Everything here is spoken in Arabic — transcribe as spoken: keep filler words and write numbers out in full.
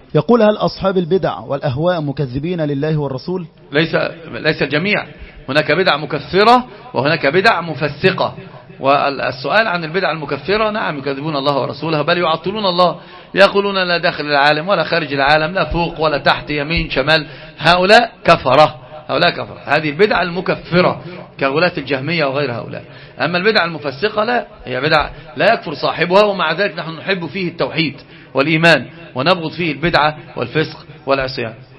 يقول: هل أصحاب البدع والأهواء مكذبين لله والرسول؟ ليس ليس الجميع، هناك بدع مكفرة وهناك بدع مفسقة. والسؤال عن البدع المكفرة، نعم يكذبون الله ورسوله، بل يعطلون الله، يقولون لا داخل العالم ولا خارج العالم، لا فوق ولا تحت يمين شمال. هؤلاء كفرة، هؤلاء كفرة. هذه البدع المكفرة كغلاة الجهمية وغير هؤلاء. أما البدع المفسقة لا، هي بدع لا يكفر صاحبها، ومع ذلك نحن نحب فيه التوحيد والإيمان ونبغض فيه البدعة والفسق والعصيان.